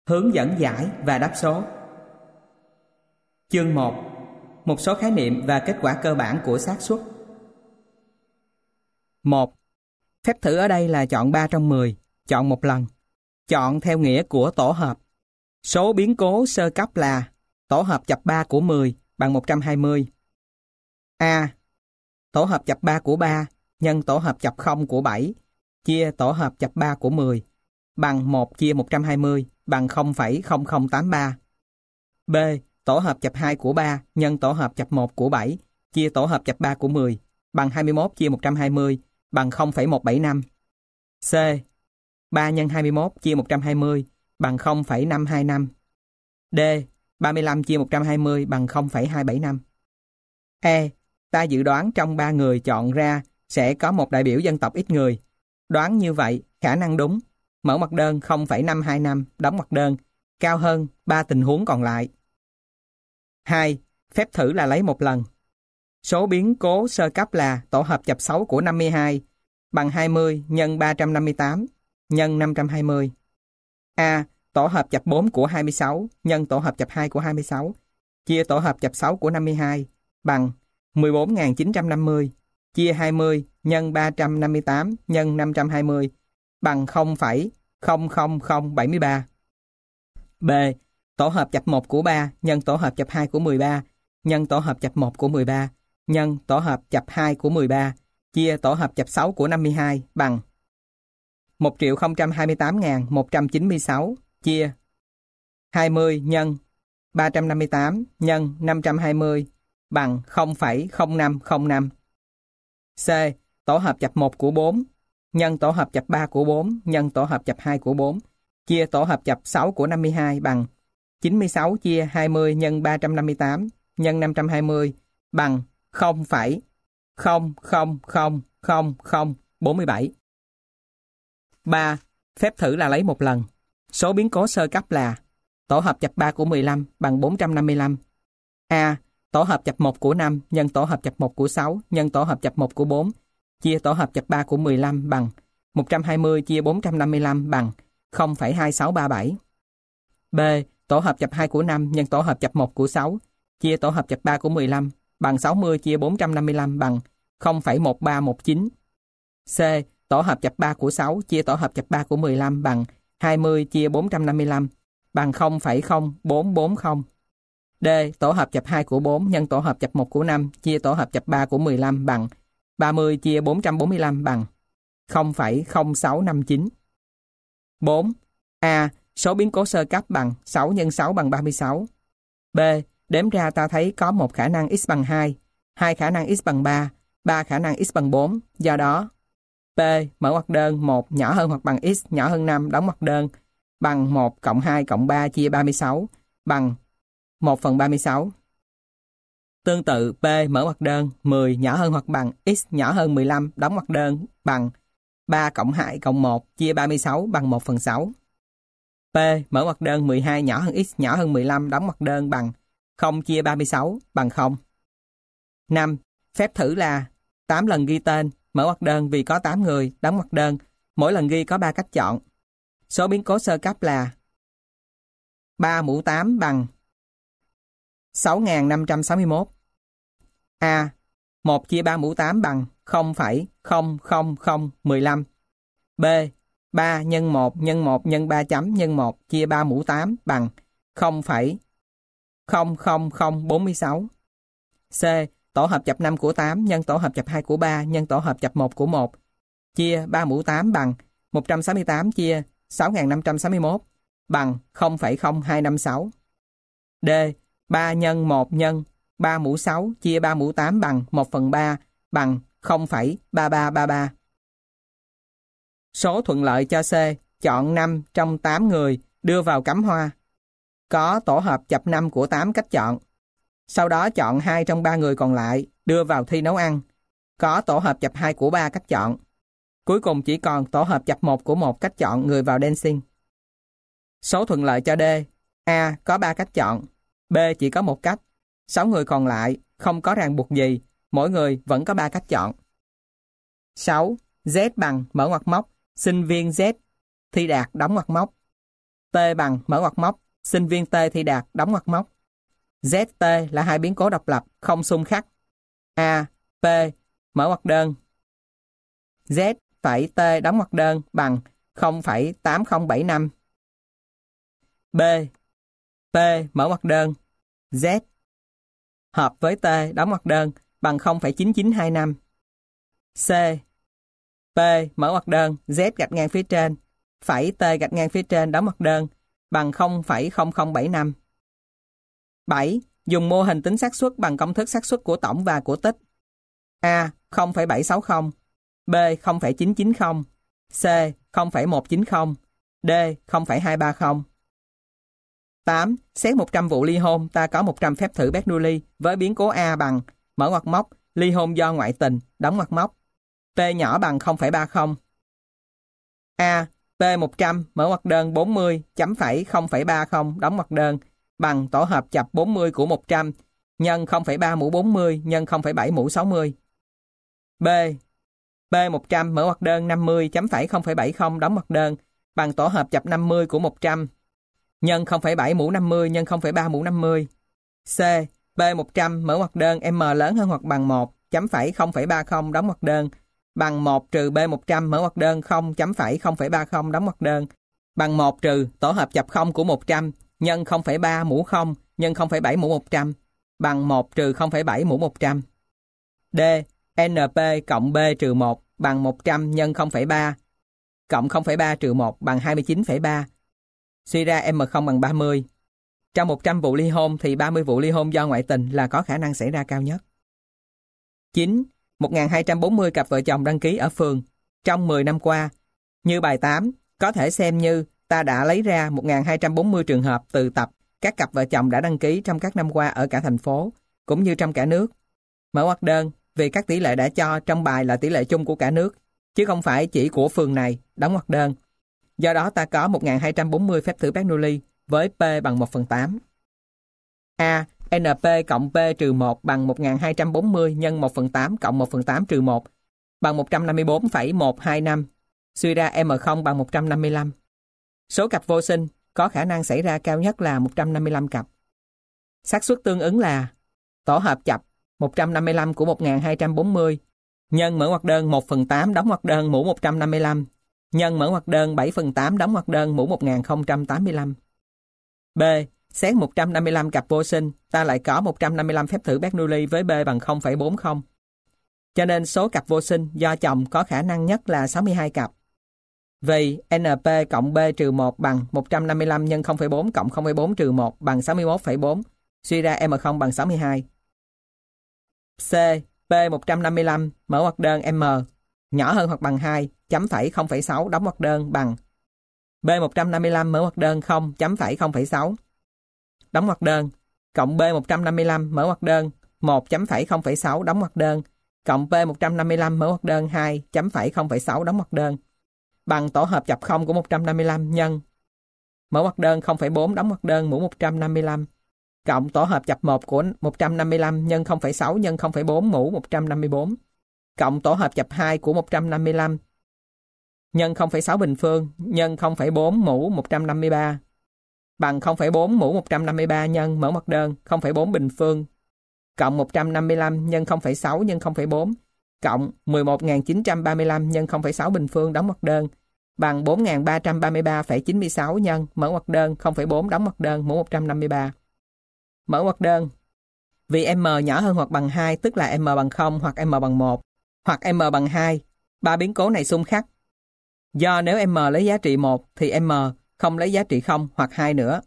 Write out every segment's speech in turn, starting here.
Hướng dẫn giải và đáp số. Chương 1. Một số khái niệm và kết quả cơ bản của xác suất. 1. Phép thử ở đây là chọn 3 trong 10, chọn một lần. Chọn theo nghĩa của tổ hợp. Số biến cố sơ cấp là tổ hợp chập 3 của 10 bằng 120. A. Tổ hợp chập 3 của 3 nhân tổ hợp chập 0 của 7 chia tổ hợp chập 3 của 10 bằng 1 chia 120 bằng 0,0083. B. Tổ hợp chập 2 của 3 nhân tổ hợp chập 1 của 7 chia tổ hợp chập 3 của 10 bằng 21 chia 120 bằng 0,175. C. 3 nhân 21 chia 120 bằng 0,525. D. 35 chia 120 bằng 0,275. E. Ta dự đoán trong 3 người chọn ra sẽ có một đại biểu dân tộc ít người. Đoán như vậy, khả năng đúng. Mở ngoặc đơn 0,525, đóng ngoặc đơn, cao hơn 3 tình huống còn lại. 2. Phép thử là lấy một lần. Số biến cố sơ cấp là tổ hợp chập 6 của 52 bằng 20 nhân 358 nhân 520. A. Tổ hợp chập 4 của 26 nhân tổ hợp chập 2 của 26 chia tổ hợp chập 6 của 52 bằng 14.950 chia 20 nhân 358 nhân 520 bằng 0,00073. B. Tổ hợp chập 1 của 3 nhân tổ hợp chập 2 của 13 nhân tổ hợp chập 1 của 13 nhân tổ hợp chập 2 của 13 chia tổ hợp chập 6 của 52 bằng 1.028.196 chia 20 nhân 358 nhân 520 bằng 0,0505. C. Tổ hợp chập 1 của 4 nhân tổ hợp chập 3 của 4 nhân tổ hợp chập 2 của 4 chia tổ hợp chập 6 của 52 bằng 96 chia 20 nhân 358 nhân 520 bằng 0,0000047. 3. Phép thử là lấy một lần. Số biến cố sơ cấp là tổ hợp chập 3 của 15 bằng 455. A. Tổ hợp chập 1 của 5 nhân tổ hợp chập 1 của 6 nhân tổ hợp chập 1 của 4 chia tổ hợp chập 3 của 15 bằng 120 chia 455 bằng 0,2637. B. Tổ hợp chập 2 của 5 nhân tổ hợp chập 1 của 6 chia tổ hợp chập 3 của 15 bằng 60 chia 455 bằng 0,1319. C. Tổ hợp chập 3 của 6 chia tổ hợp chập 3 của 15 bằng 20 chia 455 bằng 0,0440. D. Tổ hợp chập 2 của 4 nhân tổ hợp chập 1 của 5 chia tổ hợp chập 3 của 15 bằng 30 chia 445 bằng 0,0659. 4. A. Số biến cố sơ cấp bằng 6 nhân 6 bằng 36. B. Đếm ra ta thấy có một khả năng x bằng 2, 2 khả năng x bằng 3, 3 khả năng x bằng 4. Do đó, P mở ngoặc đơn 1 nhỏ hơn hoặc bằng x nhỏ hơn 5 đóng ngoặc đơn bằng 1 cộng 2 cộng 3 chia 36 bằng 1/36. Tương tự, P mở ngoặc đơn 10 nhỏ hơn hoặc bằng x nhỏ hơn 15 đóng ngoặc đơn bằng 3 cộng 2 cộng 1 chia 36 bằng 1/6. P mở ngoặc đơn 12 nhỏ hơn x nhỏ hơn 15 đóng ngoặc đơn bằng 0 chia 36 bằng 0. 5. Phép thử là 8 lần ghi tên, mở ngoặc đơn vì có 8 người, đóng ngoặc đơn, mỗi lần ghi có 3 cách chọn. Số biến cố sơ cấp là 3 mũ 8 bằng 6.561. A. 1 chia 3 mũ 8 bằng 0,00015. B. 3 nhân 1 nhân 1 nhân 3 chấm nhân 1 chia 3 mũ 8 bằng 0,00046. C. Tổ hợp chập 5 của 8 nhân tổ hợp chập 2 của 3 nhân tổ hợp chập 1 của 1 chia 3 mũ 8 bằng 168 chia 6.561 bằng 0,0256. D. 3 nhân 1 nhân 3 mũ 6 chia 3 mũ 8 bằng 1/3 bằng 0,3333. Số thuận lợi cho C. Chọn 5 trong 8 người đưa vào cắm hoa. Có tổ hợp chập 5 của 8 cách chọn. Sau đó chọn 2 trong 3 người còn lại đưa vào thi nấu ăn. Có tổ hợp chập 2 của 3 cách chọn. Cuối cùng chỉ còn tổ hợp chập 1 của 1 cách chọn người vào dancing. Số thuận lợi cho D. A. Có 3 cách chọn. B. Chỉ có 1 cách. 6 người còn lại không có ràng buộc gì. Mỗi người vẫn có 3 cách chọn. 6. Z bằng mở ngoặc móc. Sinh viên Z thi đạt đóng ngoặc móc. T bằng mở ngoặc móc, sinh viên T thì đạt đóng ngoặc móc. ZT là hai biến cố độc lập, không xung khắc. A, P, mở ngoặc đơn. Z phẩy T đóng ngoặc đơn bằng 0,8075. B, P mở ngoặc đơn. Z hợp với T đóng ngoặc đơn bằng 0,9925. C, P mở ngoặc đơn, Z gạch ngang phía trên, phẩy T gạch ngang phía trên đóng ngoặc đơn bằng 0,0075. 7. Dùng mô hình tính xác suất bằng công thức xác suất của tổng và của tích. A. 0,760, B. 0,990, C. 0,190, D. 0,230. 8. Xét 100 vụ ly hôn, ta có 100 phép thử Bernoulli với biến cố A bằng mở ngoặc móc, ly hôn do ngoại tình, đóng ngoặc móc. P nhỏ bằng 0,30. A. P100 mở ngoặc đơn 40 chấm phẩy 0,30 đóng ngoặc đơn bằng tổ hợp chập 40 của 100 nhân 0,3 mũ 40 nhân 0,7 mũ 60. B. P100 mở ngoặc đơn 50 chấm phẩy 0,70 đóng ngoặc đơn bằng tổ hợp chập 50 của 100 nhân 0,7 mũ 50 nhân 0,3 mũ 50. C. P100 mở ngoặc đơn M lớn hơn hoặc bằng 1 chấm phẩy 0,30 đóng ngoặc đơn bằng 1 trừ B100 mở ngoặc đơn 0 chấm phẩy 0,30 đóng ngoặc đơn bằng 1 trừ tổ hợp chập 0 của 100 nhân 0,3 mũ 0 nhân 0,7 mũ 100 bằng 1 trừ 0,7 mũ 100. D. NP cộng B trừ 1 bằng 100 nhân 0,3 cộng 0,3 trừ 1 bằng 29,3. Suy ra M0 bằng 30. Trong 100 vụ ly hôn thì 30 vụ ly hôn do ngoại tình là có khả năng xảy ra cao nhất. 9. 1.240 cặp vợ chồng đăng ký ở phường trong 10 năm qua. Như bài 8, có thể xem như ta đã lấy ra 1.240 trường hợp từ tập các cặp vợ chồng đã đăng ký trong các năm qua ở cả thành phố, cũng như trong cả nước. Mở ngoặc đơn, vì các tỷ lệ đã cho trong bài là tỷ lệ chung của cả nước, chứ không phải chỉ của phường này, đóng ngoặc đơn. Do đó ta có 1.240 phép thử Bernoulli với P bằng 1/8. A. NP cộng P trừ 1 bằng 1.240 nhân 1/8 cộng 1/8 trừ 1 bằng 154,125. Suy ra M0 bằng 155. Số cặp vô sinh có khả năng xảy ra cao nhất là 155 cặp. Xác suất tương ứng là tổ hợp chập 155 của 1.240 nhân mở ngoặc đơn 1/8 đóng ngoặc đơn mũ 155 nhân mở ngoặc đơn 7/8 đóng ngoặc đơn mũ 1085. B. Xét 155 cặp vô sinh, ta lại có 155 phép thử Bernoulli với B bằng 0,40. Cho nên số cặp vô sinh do chồng có khả năng nhất là 62 cặp. Vì NP cộng B trừ 1 bằng 155 nhân 0,4 cộng 0,4 trừ 1 bằng 61,4. Suy ra M0 bằng 62. C. P155 mở ngoặc đơn M nhỏ hơn hoặc bằng 2 chấm phẩy 0,6 đóng ngoặc đơn bằng B155 mở ngoặc đơn 0 chấm phẩy 0,6 đóng ngoặc đơn cộng B155 mở ngoặc đơn 1 chấm phẩy 0,6 đóng ngoặc đơn cộng P155 mở ngoặc đơn 2 chấm phẩy 0,6 đóng ngoặc đơn bằng tổ hợp chập 0 của 155 nhân mở ngoặc đơn 0,4 đóng ngoặc đơn mũ 155 cộng tổ hợp chập 1 của 155 nhân 0,6 nhân 0,4 mũ 154 cộng tổ hợp chập 2 của 155 nhân 0,6 bình phương nhân 0,4 mũ 153 bằng 0,4 mũ 153 nhân mở ngoặc đơn 0,4 bình phương cộng 155 nhân 0,6 nhân 0,4 cộng 11.935 nhân 0,6 bình phương đóng ngoặc đơn bằng 4.333,96 nhân mở ngoặc đơn 0,4 đóng ngoặc đơn mũ 153. Mở ngoặc đơn. Vì M nhỏ hơn hoặc bằng 2 tức là M bằng 0 hoặc M bằng 1 hoặc M bằng 2, ba biến cố này xung khắc. Do nếu M lấy giá trị 1 thì M không lấy giá trị 0 hoặc 2 nữa.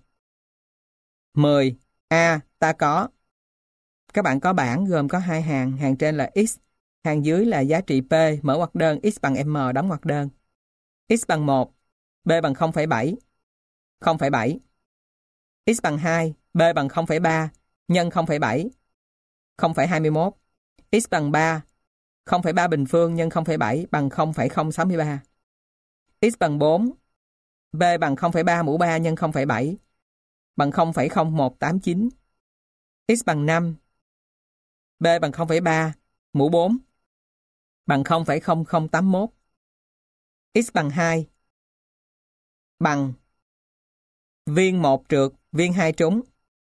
10. A. Ta có. Các bạn có bảng gồm có hai hàng, hàng trên là X, hàng dưới là giá trị P, mở ngoặc đơn X bằng M đóng ngoặc đơn. X bằng 1, B bằng 0,7, 0,7. X bằng 2, B bằng 0,3, nhân 0,7, 0,21. X bằng 3, 0,3 bình phương nhân 0,7 bằng 0,063. X bằng 4, B bằng 0,3 mũ 3 nhân 0,7 bằng 0,0189. X bằng 5, B bằng 0,3 mũ 4 bằng 0,0081. X bằng 2 bằng Viên 1 trượt, viên 2 trúng.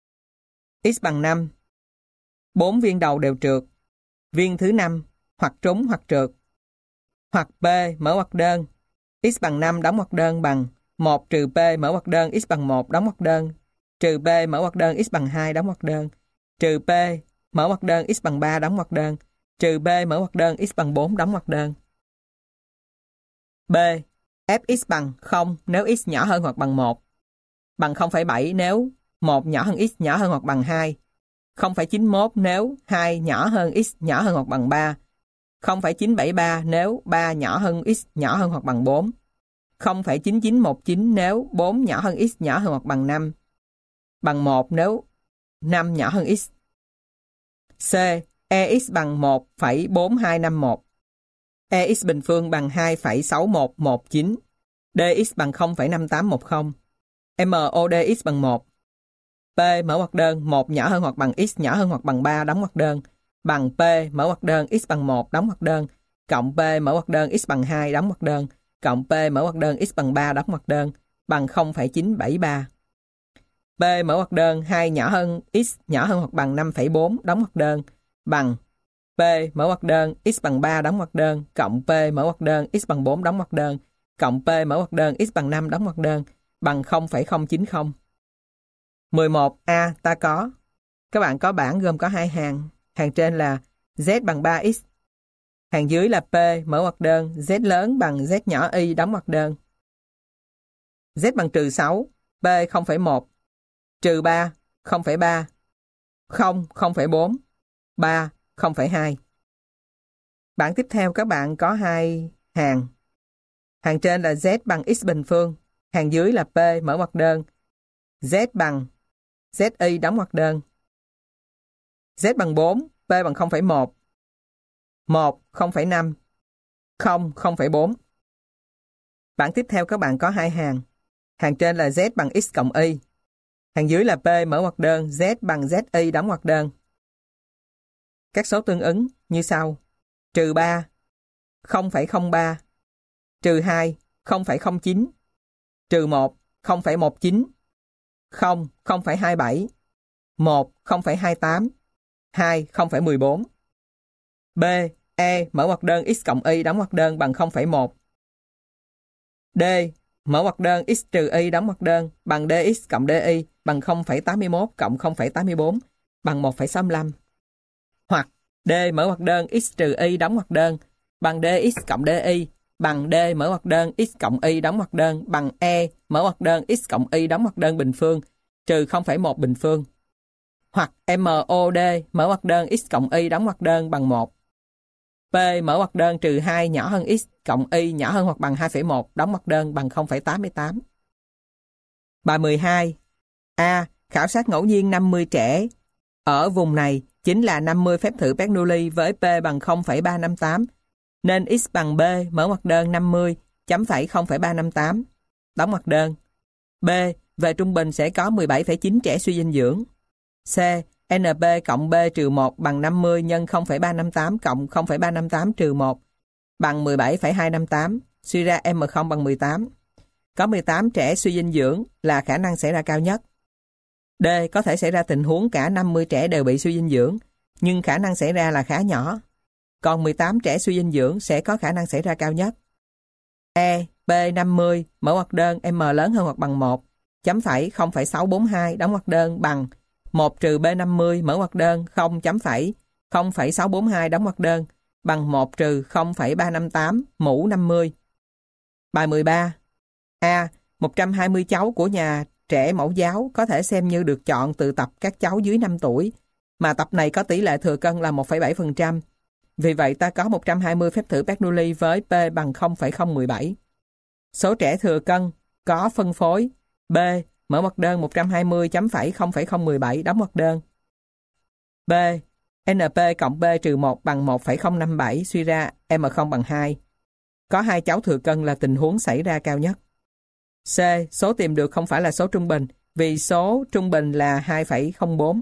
X bằng 5. 4 viên đầu đều trượt. Viên thứ 5 hoặc trúng hoặc trượt. Hoặc P mở ngoặc đơn. X bằng 5 đóng ngoặc đơn bằng 1 trừ P mở ngoặc đơn x bằng 1 đóng ngoặc đơn. Trừ P mở ngoặc đơn x bằng 2 đóng ngoặc đơn. Trừ P mở ngoặc đơn x bằng 3 đóng ngoặc đơn. Trừ B mở ngoặc đơn x bằng 4 đóng ngoặc đơn. B. Fx bằng 0 nếu x nhỏ hơn hoặc bằng 1. Bằng 0,7 nếu 1 nhỏ hơn x nhỏ hơn hoặc bằng 2. 0,91 nếu 2 nhỏ hơn x nhỏ hơn hoặc bằng 3. 0,973 nếu 3 nhỏ hơn x nhỏ hơn hoặc bằng 4. 0,9919 nếu 4 nhỏ hơn x nhỏ hơn hoặc bằng 5. Bằng 1 nếu 5 nhỏ hơn x. C. EX bằng 1,4251. EX bình phương bằng 2,6119. DX bằng 0,5810. MODX bằng 1. P mở ngoặc đơn 1 nhỏ hơn hoặc bằng x nhỏ hơn hoặc bằng 3 đóng ngoặc đơn. Bằng P mở ngoặc đơn x bằng 1 đóng ngoặc đơn. Cộng P mở ngoặc đơn x bằng 2 đóng ngoặc đơn. Cộng P mở ngoặc đơn x bằng 3 đóng ngoặc đơn. Bằng 0,973. P mở ngoặc đơn 2 nhỏ hơn x nhỏ hơn hoặc bằng 5,4 đóng ngoặc đơn. Bằng P mở ngoặc đơn x bằng 3 đóng ngoặc đơn. Cộng P mở ngoặc đơn x bằng 4 đóng ngoặc đơn. Cộng P mở ngoặc đơn x bằng 5 đóng ngoặc đơn. Bằng 0,090. 11A ta có. Các bạn có bảng gồm có 2 hàng. Hàng trên là Z bằng 3X. Hàng dưới là P mở ngoặc đơn Z lớn bằng Z nhỏ Y đóng ngoặc đơn. Z bằng trừ 6, P 0,1, trừ 3, 0,3, 0, 0,4, 3, 0,2. Bảng tiếp theo các bạn có 2 hàng. Hàng trên là Z bằng X bình phương. Hàng dưới là P mở ngoặc đơn Z bằng ZY đóng ngoặc đơn. Z bằng 4, P bằng 0,1, 1, 0,5, 0, 0,4. Bảng tiếp theo các bạn có 2 hàng. Hàng trên là Z bằng X cộng Y. Hàng dưới là P mở ngoặc đơn Z bằng ZY đóng ngoặc đơn. Các số tương ứng như sau. Trừ 3, 0,03, trừ 2, 0,09, trừ 1, 0,19, 0, 0,27, 1, 0,28, 2, 0,14. B, E mở ngoặc đơn x cộng y đóng ngoặc đơn bằng 0,1. D, mở ngoặc đơn x trừ y đóng ngoặc đơn bằng dx cộng dy bằng 0,81 cộng 0,84 bằng 1,65. Hoặc D mở ngoặc đơn x trừ y đóng ngoặc đơn bằng dx cộng dy bằng D mở ngoặc đơn x cộng y đóng ngoặc đơn bằng E mở ngoặc đơn x cộng y đóng ngoặc đơn bình phương trừ 0,1 bình phương. Hoặc MOD mở ngoặc đơn x cộng y đóng ngoặc đơn bằng 1. P mở ngoặc đơn trừ 2 nhỏ hơn x cộng y nhỏ hơn hoặc bằng 2,1 đóng ngoặc đơn bằng 0,88. Bài 12. A. Khảo sát ngẫu nhiên 50 trẻ. Ở vùng này chính là 50 phép thử Bernoulli với P bằng 0,358 nên x bằng B mở ngoặc đơn 50 chấm phẩy 0,358 đóng ngoặc đơn. B. Về trung bình sẽ có 17,9 trẻ suy dinh dưỡng. C. NP cộng B trừ 1 bằng 50 nhân 0,358 cộng 0,358 trừ 1 bằng 17,258, suy ra M0 bằng 18. Có 18 trẻ suy dinh dưỡng là khả năng xảy ra cao nhất. D. Có thể xảy ra tình huống cả 50 trẻ đều bị suy dinh dưỡng, nhưng khả năng xảy ra là khá nhỏ. Còn 18 trẻ suy dinh dưỡng sẽ có khả năng xảy ra cao nhất. E. P 50 mở ngoặc đơn M lớn hơn hoặc bằng 1 chấm phẩy 0,642 đóng ngoặc đơn bằng 1 trừ B50 mở ngoặc đơn 0 chấm phẩy 0,642 đóng ngoặc đơn bằng 1 trừ 0,358 mũ 50. Bài 13. A. 120 cháu của nhà trẻ mẫu giáo có thể xem như được chọn từ tập các cháu dưới 5 tuổi, mà tập này có tỷ lệ thừa cân là 1,7%. Vì vậy ta có 120 phép thử Bernoulli với P bằng 0,017. Số trẻ thừa cân có phân phối B mở ngoặc đơn 120 chấm phẩy 0,017 đóng ngoặc đơn. B. NP cộng B trừ 1 bằng 1,057 suy ra M0 bằng 2. Có 2 cháu thừa cân là tình huống xảy ra cao nhất. C. Số tìm được không phải là số trung bình vì số trung bình là 2,04.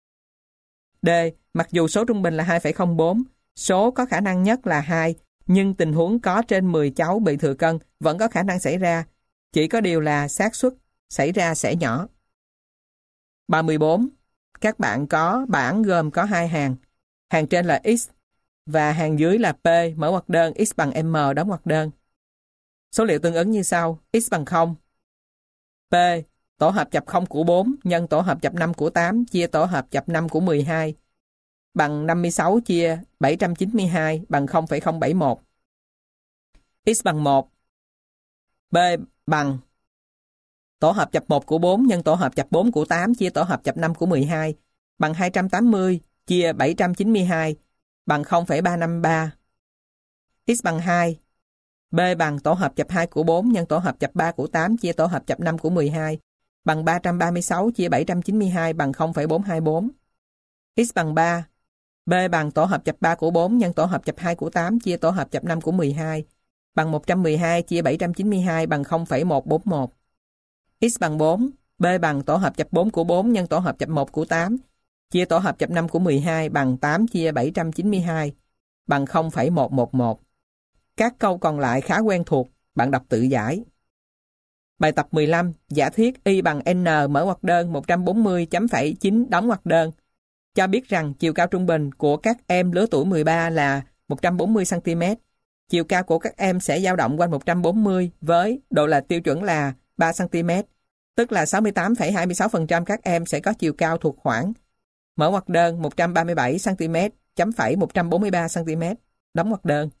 D. Mặc dù số trung bình là 2,04, số có khả năng nhất là 2, nhưng tình huống có trên 10 cháu bị thừa cân vẫn có khả năng xảy ra. Chỉ có điều là xác suất xảy ra sẽ nhỏ. 34. Các bạn có bảng gồm có hai hàng. Hàng trên là x và hàng dưới là p, mở ngoặc đơn, x bằng m, đóng ngoặc đơn. Số liệu tương ứng như sau. X bằng 0. P, tổ hợp chập 0 của 4 nhân tổ hợp chập 5 của 8 chia tổ hợp chập 5 của 12 bằng 56 chia 792 bằng 0,071. X bằng 1. B bằng tổ hợp chập 1 của 4 nhân tổ hợp chập 4 của 8 chia tổ hợp chập 5 của 12 bằng 280 chia 792 bằng 0,353. X bằng 2. B bằng tổ hợp chập 2 của 4 nhân tổ hợp chập 3 của 8 chia tổ hợp chập 5 của 12 bằng 336 chia 792 bằng 0,424. X bằng 3. B bằng tổ hợp chập 3 của 4 nhân tổ hợp chập 2 của 8 chia tổ hợp chập 5 của 12 bằng 112 chia 792 bằng 0,141. X bằng 4. B bằng tổ hợp chập 4 của 4 nhân tổ hợp chập 1 của 8 chia tổ hợp chập 5 của 12 bằng 8 chia 792 bằng 0,111. Các câu còn lại khá quen thuộc, bạn đọc tự giải. Bài tập 15, giả thuyết y bằng n mở ngoặc đơn 140.9 đóng ngoặc đơn. Cho biết rằng chiều cao trung bình của các em lứa tuổi 13 là 140 cm. Chiều cao của các em sẽ dao động quanh 140 với độ lệch tiêu chuẩn là 3 cm, tức là 68,26% các em sẽ có chiều cao thuộc khoảng mở ngoặc đơn 137 cm, chấm phẩy 143 cm, đóng ngoặc đơn.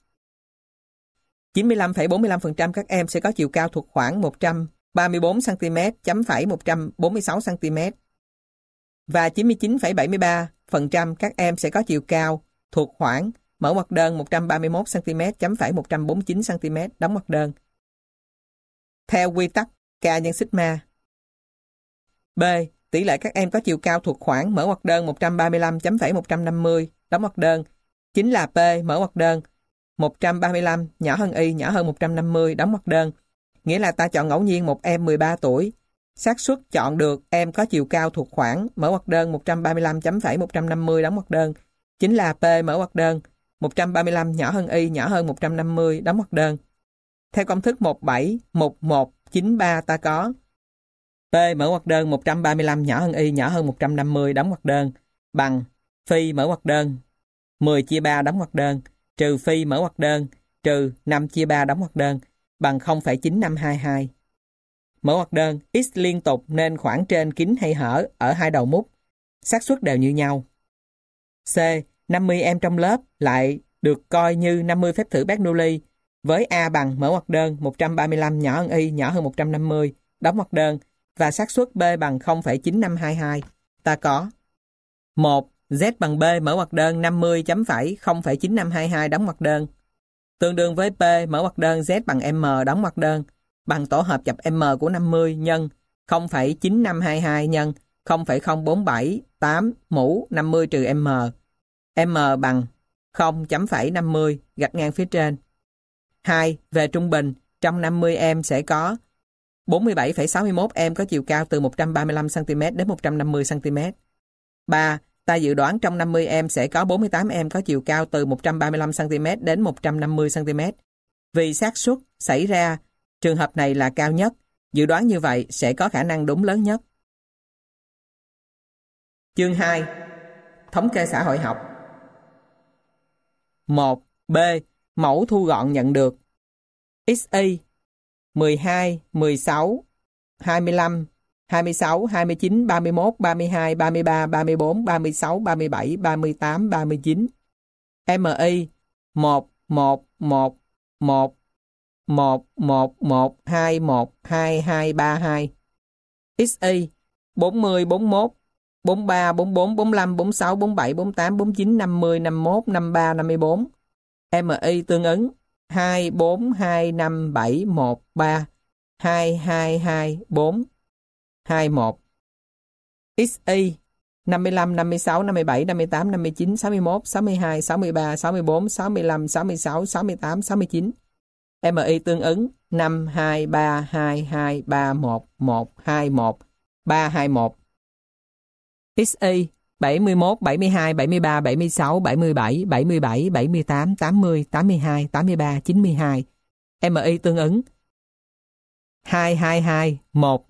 95,45% các em sẽ có chiều cao thuộc khoảng 134 cm, chấm phẩy 146 cm. Và 99,73% các em sẽ có chiều cao thuộc khoảng mở ngoặc đơn 131 cm, chấm phẩy 149 cm, đóng ngoặc đơn. Theo quy tắc K nhân sigma. B. Tỷ lệ các em có chiều cao thuộc khoảng mở ngoặc đơn 135 chấm phẩy 150, đóng ngoặc đơn, chính là P mở ngoặc đơn 135 nhỏ hơn Y nhỏ hơn 150, đóng ngoặc đơn. Nghĩa là ta chọn ngẫu nhiên một em 13 tuổi. Xác suất chọn được em có chiều cao thuộc khoảng mở ngoặc đơn 135 chấm phẩy 150, đóng ngoặc đơn, chính là P mở ngoặc đơn 135 nhỏ hơn Y nhỏ hơn 150, đóng ngoặc đơn. Theo công thức 171193 ta có P mở ngoặc đơn 135 nhỏ hơn Y nhỏ hơn 150, đóng ngoặc đơn, bằng phi mở ngoặc đơn 10 chia 3 đóng ngoặc đơn trừ phi mở ngoặc đơn trừ 5 chia 3 đóng ngoặc đơn bằng 0,9522. Mở ngoặc đơn x liên tục nên khoảng trên kín hay hở ở hai đầu mút, xác suất đều như nhau. C. 50 em trong lớp lại được coi như 50 phép thử Bernoulli với A bằng mở ngoặc đơn 135 nhỏ hơn Y nhỏ hơn 150, đóng ngoặc đơn, và xác suất B bằng 0,9522. Ta có 1. Z bằng B mở ngoặc đơn 50 chấm phẩy 0,9522 đóng ngoặc đơn tương đương với P mở ngoặc đơn Z bằng M đóng ngoặc đơn bằng tổ hợp chập M của 50 nhân 0,9522 nhân 0,0478 mũ 50 trừ M. M bằng 0,50 gạch ngang phía trên. 2. Về trung bình, trong 50 em sẽ có 47,61 em có chiều cao từ 135 cm đến 150 cm. 3. Ta dự đoán trong 50 em sẽ có 48 em có chiều cao từ 135 cm đến 150 cm. Vì xác suất xảy ra trường hợp này là cao nhất, dự đoán như vậy sẽ có khả năng đúng lớn nhất. Chương 2. Thống kê xã hội học. 1. B. Mẫu thu gọn nhận được. XY 12, 16, 25, 26, 29, 31, 32, 33, 34, 36, 37, 38, 39. MI 1, 1, 1, 1, 1, 1, 1, 2, 1, 2, 2, 3, 2. XY 40, 41, 43, 44, 45, 46, 47, 48, 49, 50, 51, 53, 54. MI tương ứng 2, 4, 2, 5, 7, 1, 3, 2, 2, 2, 4, 2, 1. XY 55, 56, 57, 58, 59, 61, 62, 63, 64, 65, 66, 68, 69. MI tương ứng 5, 2, 3, 2, 2, 3, 1, 1, 2, 1, 3, 2, 1. XY 71, 72, 73, 76, 77, 77, 78, 80, 82, 83, 92. MI tương ứng 2, 2, 2, 1,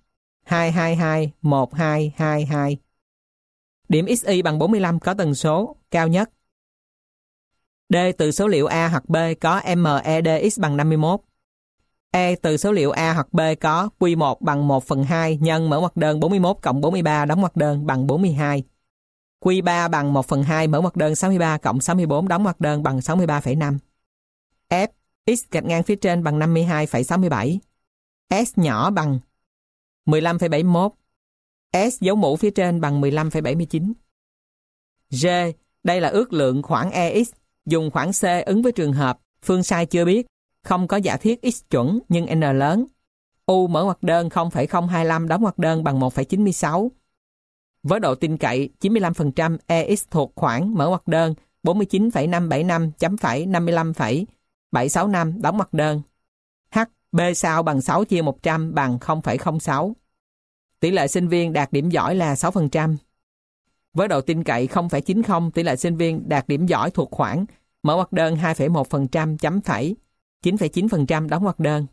222 1222. Điểm XY bằng 45 có tần số cao nhất. D từ số liệu A hoặc B có MEDX bằng 51. E từ số liệu A hoặc B có Q1 bằng 1/2 nhân mở ngoặc đơn 41 cộng 43 đóng ngoặc đơn bằng 42. Q3 bằng 1/2 mở ngoặc đơn 63 cộng 64 đóng ngoặc đơn bằng 63,5. F x gạch ngang phía trên bằng 52,67. S nhỏ bằng 15,71. S dấu mũ phía trên bằng 15,79. G, đây là ước lượng khoảng EX, dùng khoảng C ứng với trường hợp phương sai chưa biết, không có giả thiết X chuẩn nhưng N lớn. U mở ngoặc đơn 0,025 đóng ngoặc đơn bằng 1,96. Với độ tin cậy 95%, EX thuộc khoảng mở ngoặc đơn 49,575 chấm phẩy 55,765 đóng ngoặc đơn. H, B sao bằng 6 chia 100 bằng 0,06. Tỷ lệ sinh viên đạt điểm giỏi là 6%. Với độ tin cậy 0,90, tỷ lệ sinh viên đạt điểm giỏi thuộc khoảng mở ngoặc đơn 2,1% chấm phẩy 9,9% đóng ngoặc đơn.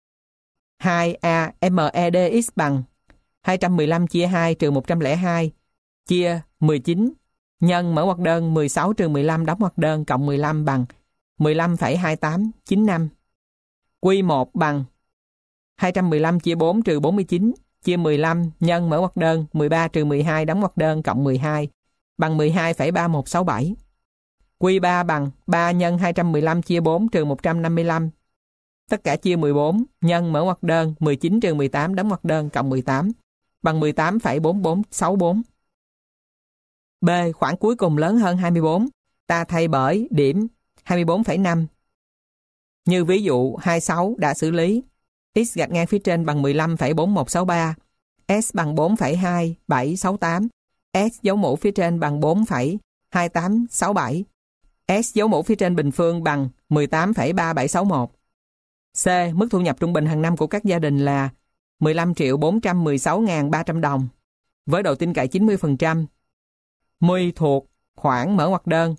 2A MEDX bằng 215 chia 2 trừ 102 chia 19 nhân mở ngoặc đơn 16 trừ 15 đóng ngoặc đơn cộng 15 bằng 15,2895. Q1 bằng 215 chia 4 trừ 49 chia 15 nhân mở ngoặc đơn 13 trừ 12 đóng ngoặc đơn cộng 12 bằng 12,3167. Q3 bằng 3 nhân 215 chia 4 trừ 155 tất cả chia 14 nhân mở ngoặc đơn 19 trừ 18 đóng ngoặc đơn cộng 18 bằng 18,4464. B. Khoảng cuối cùng lớn hơn 24. Ta thay bởi điểm 24,5. Như ví dụ 26 đã xử lý. X gạch ngang phía trên bằng 15,4163. S bằng 4,2768. S dấu mũ phía trên bằng 4,2867. S dấu mũ phía trên bình phương bằng 18,3761. C. Mức thu nhập trung bình hàng năm của các gia đình là 15.416.300 đồng. Với độ tin cậy 90%. MUI thuộc khoảng mở ngoặc đơn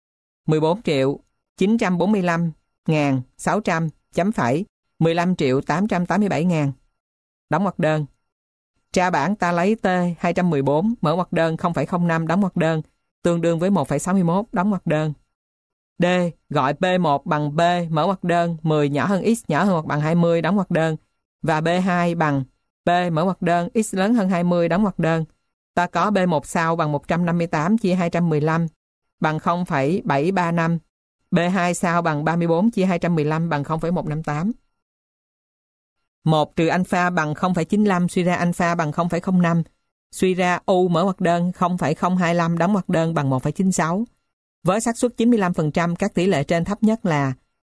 14.945.600 chấm phẩy 15.887.000 đóng ngoặc đơn. Tra bảng ta lấy T 214 mở ngoặc đơn 0,05 đóng ngoặc đơn tương đương với 1,61 đóng ngoặc đơn. D. Gọi P1 bằng B mở ngoặc đơn 10 nhỏ hơn X nhỏ hơn hoặc bằng 20 đóng ngoặc đơn và B2 bằng P mở ngoặc đơn X lớn hơn 20 đóng ngoặc đơn. Ta có B1 sao bằng 158 chia 215 bằng 0,735. B2 sao bằng 34 chia 215 bằng 0,158. 1 trừ alpha bằng 0,95 suy ra alpha bằng 0,05. Suy ra U mở ngoặc đơn 0,025 đóng ngoặc đơn bằng 1,96. Với xác suất 95%, các tỷ lệ trên thấp nhất là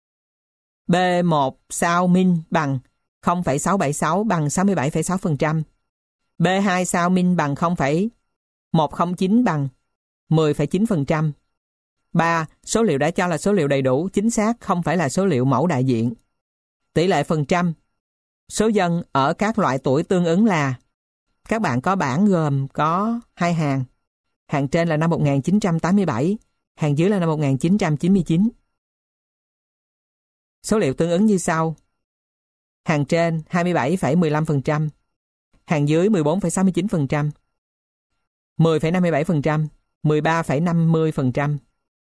B1 sao min bằng 0,676 bằng 67,6%. B2 sao min bằng 0,109 bằng 10,9%. 3. Số liệu đã cho là số liệu đầy đủ, chính xác, không phải là số liệu mẫu đại diện. Tỷ lệ phần trăm. Số dân ở các loại tuổi tương ứng là các bạn có bảng gồm có 2 hàng. Hàng trên là năm 1987, hàng dưới là năm 1999. Số liệu tương ứng như sau. Hàng trên 27,15%, hàng dưới 14,69%, 10,57%, 13,50%,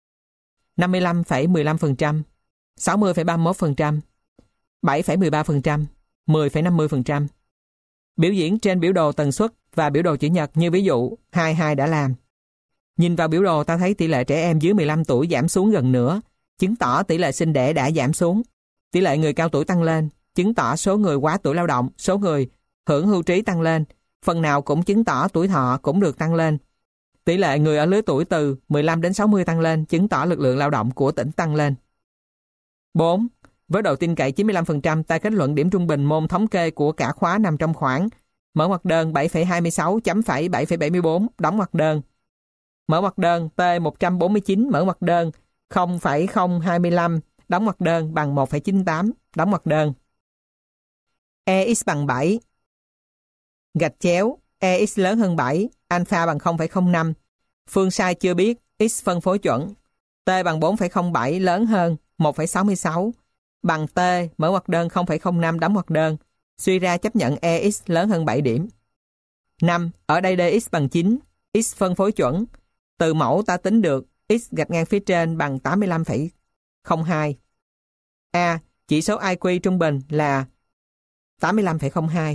55,15%, 60,31%, 7,13%, 10,50%. Biểu diễn trên biểu đồ tần suất và biểu đồ chữ nhật như ví dụ 22 đã làm. Nhìn vào biểu đồ ta thấy tỷ lệ trẻ em dưới 15 tuổi giảm xuống gần nửa, chứng tỏ tỷ lệ sinh đẻ đã giảm xuống. Tỷ lệ người cao tuổi tăng lên, chứng tỏ số người quá tuổi lao động, số người hưởng hưu trí tăng lên, phần nào cũng chứng tỏ tuổi thọ cũng được tăng lên. Tỷ lệ người ở lứa tuổi từ 15 đến 60 tăng lên, chứng tỏ lực lượng lao động của tỉnh tăng lên. 4. Với độ tin cậy 95%, ta kết luận điểm trung bình môn thống kê của cả khóa nằm trong khoảng mở ngoặc đơn 7,26 chấm phẩy 7,74 đóng ngoặc đơn. Mở ngoặc đơn T149 mở ngoặc đơn 0,025 đóng ngoặc đơn bằng 1,98 đóng ngoặc đơn. EX bằng 7. Gạch chéo EX lớn hơn 7, alpha bằng 0,05. Phương sai chưa biết, X phân phối chuẩn. T bằng 4,07 lớn hơn 1,66 bằng T mở ngoặc đơn 0,05 đóng ngoặc đơn. Suy ra chấp nhận EX lớn hơn 7 điểm. 5. Ở đây dx bằng 9, x phân phối chuẩn. Từ mẫu ta tính được x gạch ngang phía trên bằng 85,02. A. Chỉ số IQ trung bình là 85,02.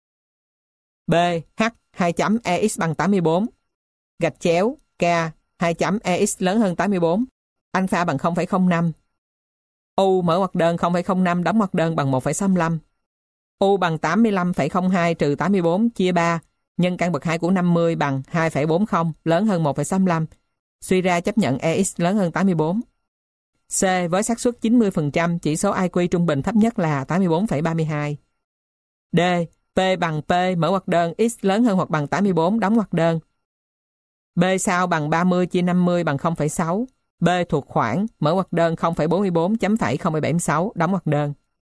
B. H 2 chấm EX bằng 84. Gạch chéo K 2 chấm EX lớn hơn 84. Alpha bằng 0,05. U mở ngoặc đơn 0,05 đóng ngoặc đơn bằng 1,65. U bằng 85,02 trừ 84 chia 3 nhân căn bậc 2 của 50 bằng 2,40 lớn hơn 1,65. Suy ra chấp nhận EX lớn hơn 84. C. Với xác suất 90%, chỉ số IQ trung bình thấp nhất là 84,32. D. P bằng P mở ngoặc đơn x lớn hơn hoặc bằng 84 đóng ngoặc đơn. B sao bằng 30 chia 50 bằng 0,6. B thuộc khoảng mở ngoặc đơn 0,44 chấm phẩy 0,76 đóng ngoặc đơn.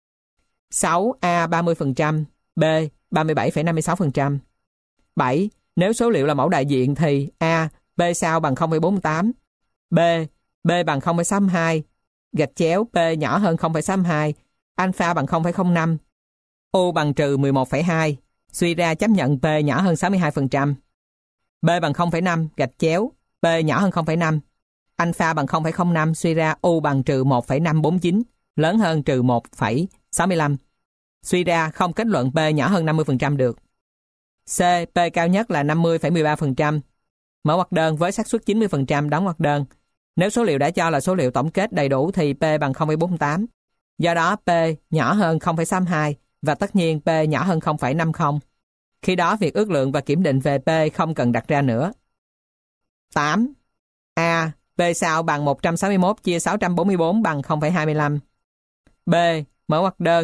6. A 30%, B 37,56%. 7. Nếu số liệu là mẫu đại diện thì A. B sao bằng 0,48. B. B bằng 0,62. Gạch chéo P nhỏ hơn 0,62. Alpha bằng 0,05. U bằng trừ 11,2. Suy ra chấp nhận P nhỏ hơn 62%. B bằng 0,5. Gạch chéo P nhỏ hơn 0,5. Alpha bằng 0,05. Suy ra U bằng trừ 1,549. Lớn hơn trừ 1,65. Suy ra không kết luận P nhỏ hơn 50% được. C. P cao nhất là 50,13%. Mở ngoặc đơn với xác suất 90% đóng ngoặc đơn. Nếu số liệu đã cho là số liệu tổng kết đầy đủ thì P bằng 0,48. Do đó P nhỏ hơn 0,62 và tất nhiên P nhỏ hơn 0,50. Khi đó việc ước lượng và kiểm định về P không cần đặt ra nữa. 8. A. P sao bằng 161 chia 644 bằng 0,25. B. Mở ngoặc đơn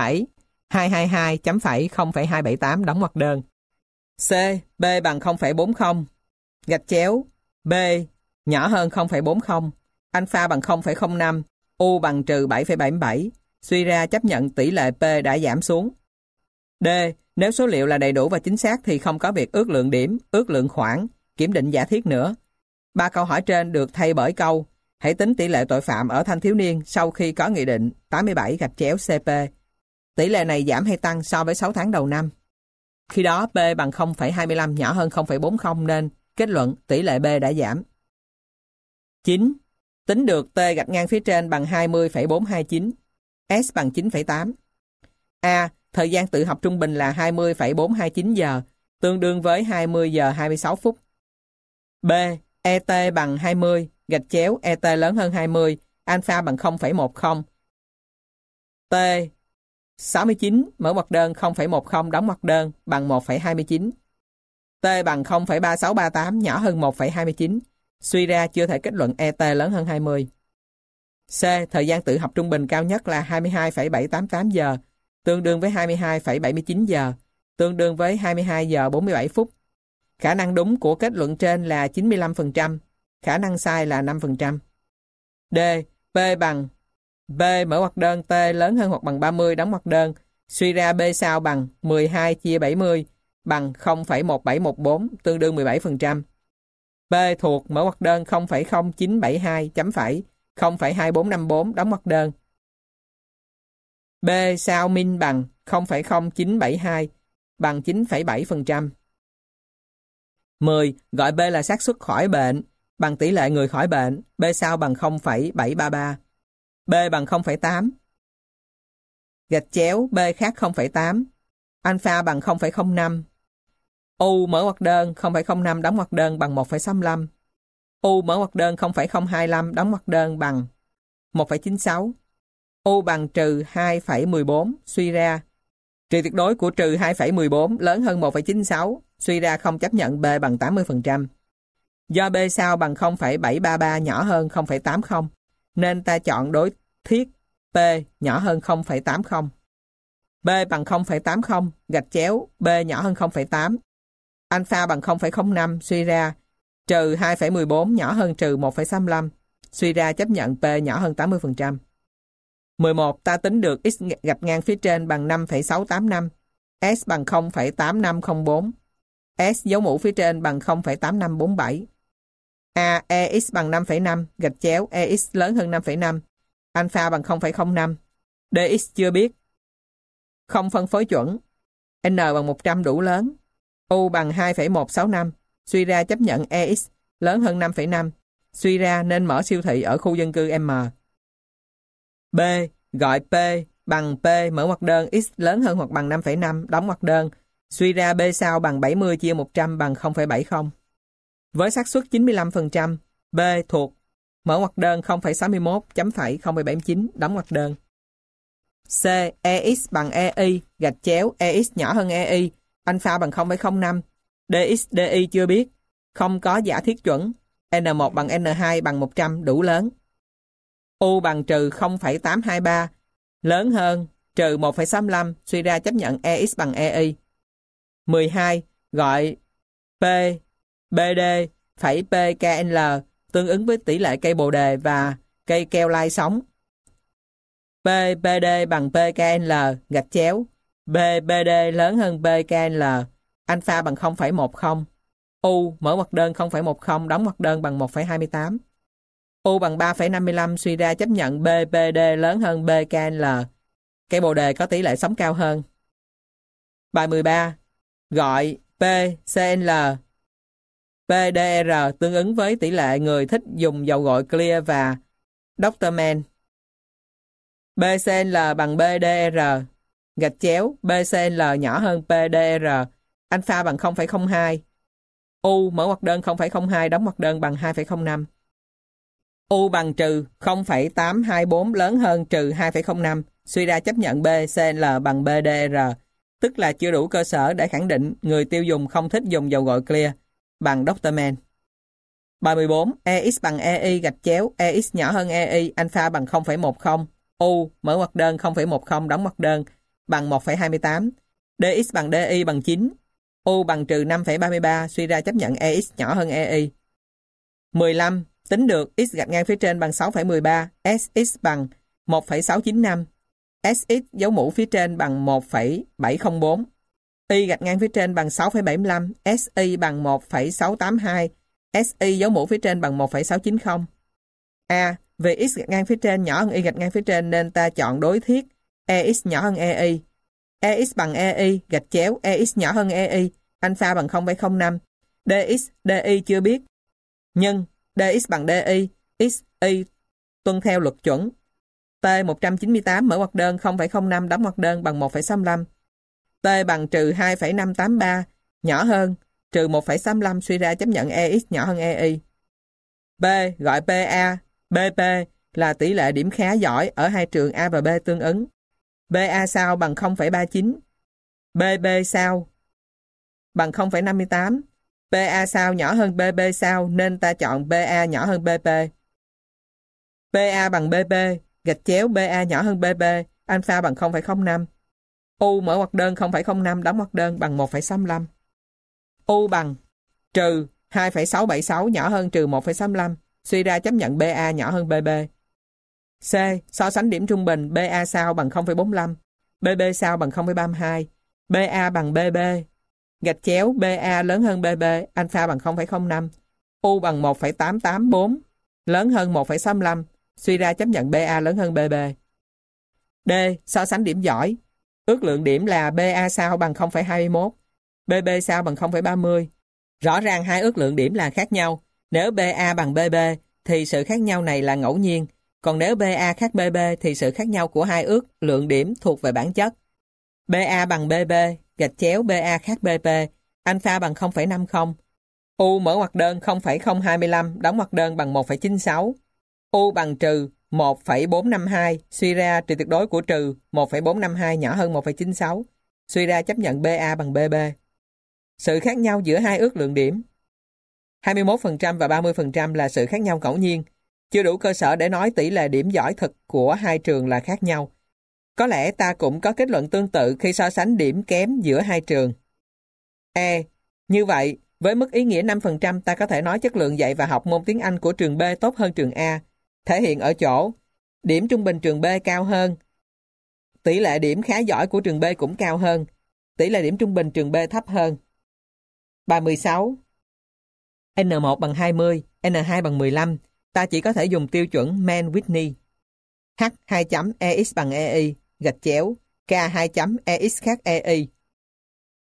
0,222 chấm phẩy 0,278 đóng ngoặc đơn. C. B bằng 0,40. Gạch chéo B nhỏ hơn 0,40. Alpha bằng 0,05. U bằng trừ 7,77. Suy ra chấp nhận tỷ lệ P đã giảm xuống. D. Nếu số liệu là đầy đủ và chính xác thì không có việc ước lượng điểm, ước lượng khoảng, kiểm định giả thiết nữa. 3 câu hỏi trên được thay bởi câu hãy tính tỷ lệ tội phạm ở thanh thiếu niên sau khi có nghị định 87 gạch chéo CP. Tỷ lệ này giảm hay tăng so với 6 tháng đầu năm. Khi đó P bằng 0,25 nhỏ hơn 0,40 nên kết luận tỷ lệ B đã giảm. 9. Tính được T gạch ngang phía trên bằng 20,429. S bằng 9,8. A. Thời gian tự học trung bình là 20,429 giờ, tương đương với 20 giờ 26 phút. B. ET bằng 20, gạch chéo ET lớn hơn 20, alpha bằng 0,10. T. 69, mở ngoặc đơn 0,10 đóng ngoặc đơn bằng 1,29. T bằng 0,3638 nhỏ hơn 1,29. Suy ra chưa thể kết luận ET lớn hơn 20. C. Thời gian tự học trung bình cao nhất là 22,788 giờ, tương đương với 22,79 giờ, tương đương với 22 giờ 47 phút. Khả năng đúng của kết luận trên là 95%, khả năng sai là 5%. D. P bằng B mở ngoặc đơn T lớn hơn hoặc bằng 30 đóng ngoặc đơn, suy ra B sao bằng 12 chia 70 bằng 0,1714 tương đương 17%. P thuộc mở ngoặc đơn 0,0972 chấm phẩy 0,2454 đóng ngoặc đơn. B sao min bằng 0,0972 bằng 9,7%. 10. Gọi B là xác suất khỏi bệnh bằng tỷ lệ người khỏi bệnh. B sao bằng 0,733. B bằng 0,8. Gạch chéo B khác 0,8. Alpha bằng 0,05. U mở ngoặc đơn 0,05 đóng ngoặc đơn bằng 1,65. U mở ngoặc đơn 0,025 đóng ngoặc đơn bằng 1,96. U bằng trừ 2,14. Suy ra trừ tuyệt đối của trừ 2,14 lớn hơn 1,96. Suy ra không chấp nhận B bằng 80%. Do B sao bằng 0,733 nhỏ hơn 0,80 nên ta chọn đối thiết P nhỏ hơn 0,80. B bằng 0,80, gạch chéo B nhỏ hơn 0,8. Alpha bằng 0,05, suy ra trừ 2,14 nhỏ hơn trừ 1,65. Suy ra chấp nhận P nhỏ hơn 80%. 11. Ta tính được x gạch ngang phía trên bằng 5,685. S bằng 0,8504. S dấu mũ phía trên bằng 0,8547. A. EX bằng 5,5, gạch chéo EX lớn hơn 5,5. Alpha bằng 0,05. DX chưa biết. Không phân phối chuẩn. N bằng 100 đủ lớn. U bằng 2,165, suy ra chấp nhận EX lớn hơn 5,5, suy ra nên mở siêu thị ở khu dân cư M. B. Gọi P bằng P mở ngoặc đơn X lớn hơn hoặc bằng 5,5, đóng ngoặc đơn, suy ra B sau bằng 70 chia 100 bằng 0,70. Với xác suất 95%, B thuộc mở ngoặc đơn 0,61 chấm phẩy 0,79, đóng ngoặc đơn. C. EX bằng EY gạch chéo EX nhỏ hơn EY, alpha bằng 0,05, DX DY chưa biết, không có giả thiết chuẩn, N1 bằng N2 bằng 100 đủ lớn. U bằng trừ 0,823 lớn hơn trừ 1,65, suy ra chấp nhận EX bằng EY. 12. Gọi P BD phẩy PKL tương ứng với tỷ lệ cây bồ đề và cây keo lai sống. P BD bằng PKL gạch chéo B BD lớn hơn PKL, alpha bằng 0,10. U mở ngoặc đơn 0,10 đóng ngoặc đơn bằng 1,28. U bằng 3,55, suy ra chấp nhận B BD lớn hơn PKL. Cây bồ đề có tỷ lệ sống cao hơn. Bài 13. Gọi P CL PDR tương ứng với tỷ lệ người thích dùng dầu gội Clear và Dr. Men. BCL bằng BDR gạch chéo BCL nhỏ hơn PDR, alpha bằng 0,02. U mở ngoặc đơn 0,02 đóng ngoặc đơn bằng 2,05. U bằng trừ 0,824 lớn hơn trừ 2,05, suy ra chấp nhận BCL bằng BDR, tức là chưa đủ cơ sở để khẳng định người tiêu dùng không thích dùng dầu gội Clear bằng Dr. Men. Bài 14. EX bằng EY gạch chéo EX nhỏ hơn EY, alpha bằng 0,10. U mở ngoặc đơn 0,10 đóng ngoặc đơn bằng 1,28. DX bằng DY bằng 9. U bằng trừ 5,33, suy ra chấp nhận EX nhỏ hơn EY. 15. Tính được X gạch ngang phía trên bằng 6,13, SX bằng 1,695, SX dấu mũ phía trên bằng 1,704, Y gạch ngang phía trên bằng 6,75, SY bằng 1,682, SY dấu mũ phía trên bằng 1,690. A. Vì X gạch ngang phía trên nhỏ hơn Y gạch ngang phía trên nên ta chọn đối thiết EX nhỏ hơn EY. EX bằng EY gạch chéo EX nhỏ hơn EY, alpha bằng 0,05. DX, DY chưa biết. Nhưng DX bằng DY, XY tuân theo luật chuẩn. T 198 mở ngoặc đơn 0,05 đóng ngoặc đơn bằng 1,65. T bằng trừ 2,583 nhỏ hơn trừ 1,65, suy ra chấp nhận EX nhỏ hơn EY. B. Gọi PA BP là tỷ lệ điểm khá giỏi ở hai trường A và B tương ứng. BA sau bằng 0,39, BB sau bằng 0,58, PA sau nhỏ hơn BB sau nên ta chọn PA nhỏ hơn BP. PA bằng BP gạch chéo BA nhỏ hơn BP, alpha bằng 0,05. U mở ngoặc đơn 0,05 đóng ngoặc đơn bằng 1,65. U bằng trừ 2,676 nhỏ hơn trừ 1,65, suy ra chấp nhận BA nhỏ hơn BB. C. So sánh điểm trung bình BA sau bằng 0,45, BB sau bằng 0,32, BA bằng BB, gạch chéo BA lớn hơn BB, alpha bằng 0,05, U bằng 1,884, lớn hơn 1,65, suy ra chấp nhận BA lớn hơn BB. D. So sánh điểm giỏi. Ước lượng điểm là BA sau bằng 0,21, BB sau bằng 0,30. Rõ ràng hai ước lượng điểm là khác nhau. Nếu BA bằng BB thì sự khác nhau này là ngẫu nhiên, còn nếu BA khác BB thì sự khác nhau của hai ước lượng điểm thuộc về bản chất. BA bằng BB, gạch chéo BA khác BP, alpha bằng 0,50. U mở ngoặc đơn 0,025, đóng ngoặc đơn bằng 1,96. U bằng trừ 1,452, suy ra trừ tuyệt đối của trừ 1,452 nhỏ hơn 1,96, suy ra chấp nhận BA bằng BB. Sự khác nhau giữa hai ước lượng điểm 21% và 30% là sự khác nhau ngẫu nhiên, chưa đủ cơ sở để nói tỷ lệ điểm giỏi thực của hai trường là khác nhau. Có lẽ ta cũng có kết luận tương tự khi so sánh điểm kém giữa hai trường. E. Như vậy, với mức ý nghĩa 5%, ta có thể nói chất lượng dạy và học môn tiếng Anh của trường B tốt hơn trường A, thể hiện ở chỗ điểm trung bình trường B cao hơn, tỷ lệ điểm khá giỏi của trường B cũng cao hơn, tỷ lệ điểm trung bình trường B thấp hơn. Bài 16. N1 bằng 20, N2 bằng 15, ta chỉ có thể dùng tiêu chuẩn Mann-Whitney. H 2 chấm EX bằng EY, gạch chéo, K 2 chấm EX khác EY.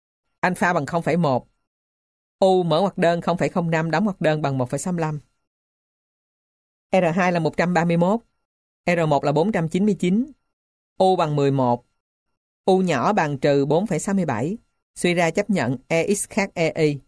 alpha bằng 0,1. U mở ngoặc đơn 0,05 đóng ngoặc đơn bằng 1,65. R2 là 131. R1 là 499. U bằng 11. U nhỏ bằng trừ 4,67. Suy ra chấp nhận EX khác EY.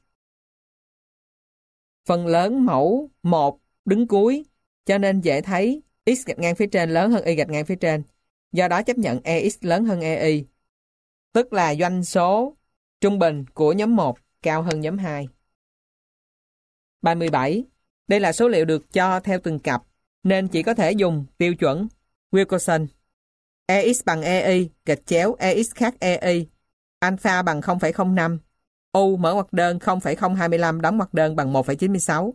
Phần lớn mẫu 1 đứng cuối, cho nên dễ thấy X gạch ngang phía trên lớn hơn Y gạch ngang phía trên. Do đó chấp nhận EX lớn hơn EY. Tức là doanh số trung bình của nhóm 1 cao hơn nhóm 2. Bài 17. Đây là số liệu được cho theo từng cặp, nên chỉ có thể dùng tiêu chuẩn Wilcoxon. EX bằng EY, gạch chéo EX khác EY. Alpha bằng 0,05. U mở ngoặc đơn 0,025 đóng ngoặc đơn bằng 1,96.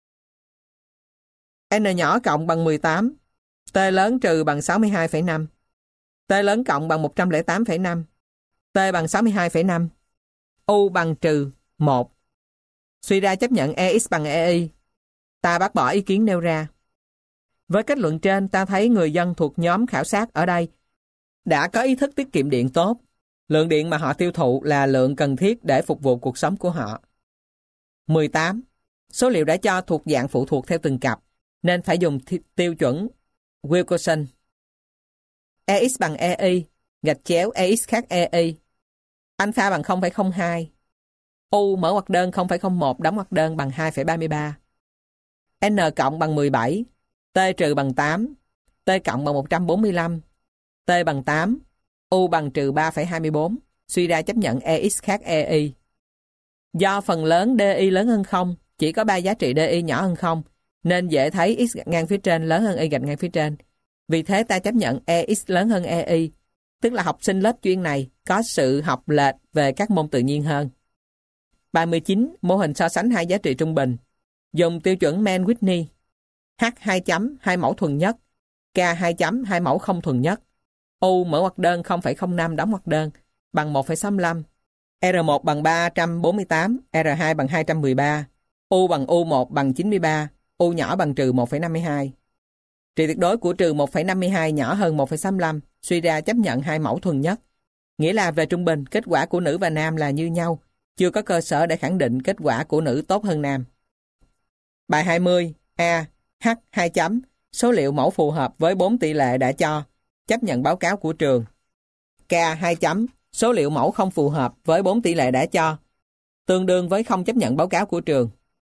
N nhỏ cộng bằng 18. T lớn trừ bằng 62,5. T lớn cộng bằng 108,5. T bằng 62,5. U bằng trừ 1. Suy ra chấp nhận EX bằng EY. Ta bác bỏ ý kiến nêu ra. Với kết luận trên, ta thấy người dân thuộc nhóm khảo sát ở đây đã có ý thức tiết kiệm điện tốt. Lượng điện mà họ tiêu thụ là lượng cần thiết để phục vụ cuộc sống của họ. 18. Số liệu đã cho thuộc dạng phụ thuộc theo từng cặp, nên phải dùng tiêu chuẩn Wilcoxon. EX bằng EY, gạch chéo EX khác EY. Alpha bằng 0,02. U mở ngoặc đơn 0,01 đóng ngoặc đơn bằng 2,33. N cộng bằng 17. T trừ bằng 8. T cộng bằng 145. T bằng 8. U bằng trừ 3,24. Suy ra chấp nhận EX khác EY. Do phần lớn DI lớn hơn 0, chỉ có 3 giá trị DI nhỏ hơn 0, nên dễ thấy X gạch ngang phía trên lớn hơn Y gạch ngang phía trên. Vì thế ta chấp nhận EX lớn hơn EY, tức là học sinh lớp chuyên này có sự học lệch về các môn tự nhiên hơn. Bài 19. Mô hình so sánh hai giá trị trung bình. Dùng tiêu chuẩn Mann-Whitney. H2 chấm 2 mẫu thuần nhất, K2 chấm 2 mẫu không thuần nhất. U mở ngoặc đơn 0,05 đóng ngoặc đơn bằng 1,65. R1 bằng 348, R2 bằng 213. U bằng U1 bằng 93, U nhỏ bằng trừ 1,52. Trị tuyệt đối của trừ 1,52 nhỏ hơn 1,65, suy ra chấp nhận hai mẫu thuần nhất. Nghĩa là về trung bình, kết quả của nữ và nam là như nhau, chưa có cơ sở để khẳng định kết quả của nữ tốt hơn nam. Bài 20. A. H 2 chấm. Số liệu mẫu phù hợp với 4 tỷ lệ đã cho, chấp nhận báo cáo của trường. K 2 chấm. Số liệu mẫu không phù hợp với 4 tỷ lệ đã cho, tương đương với không chấp nhận báo cáo của trường.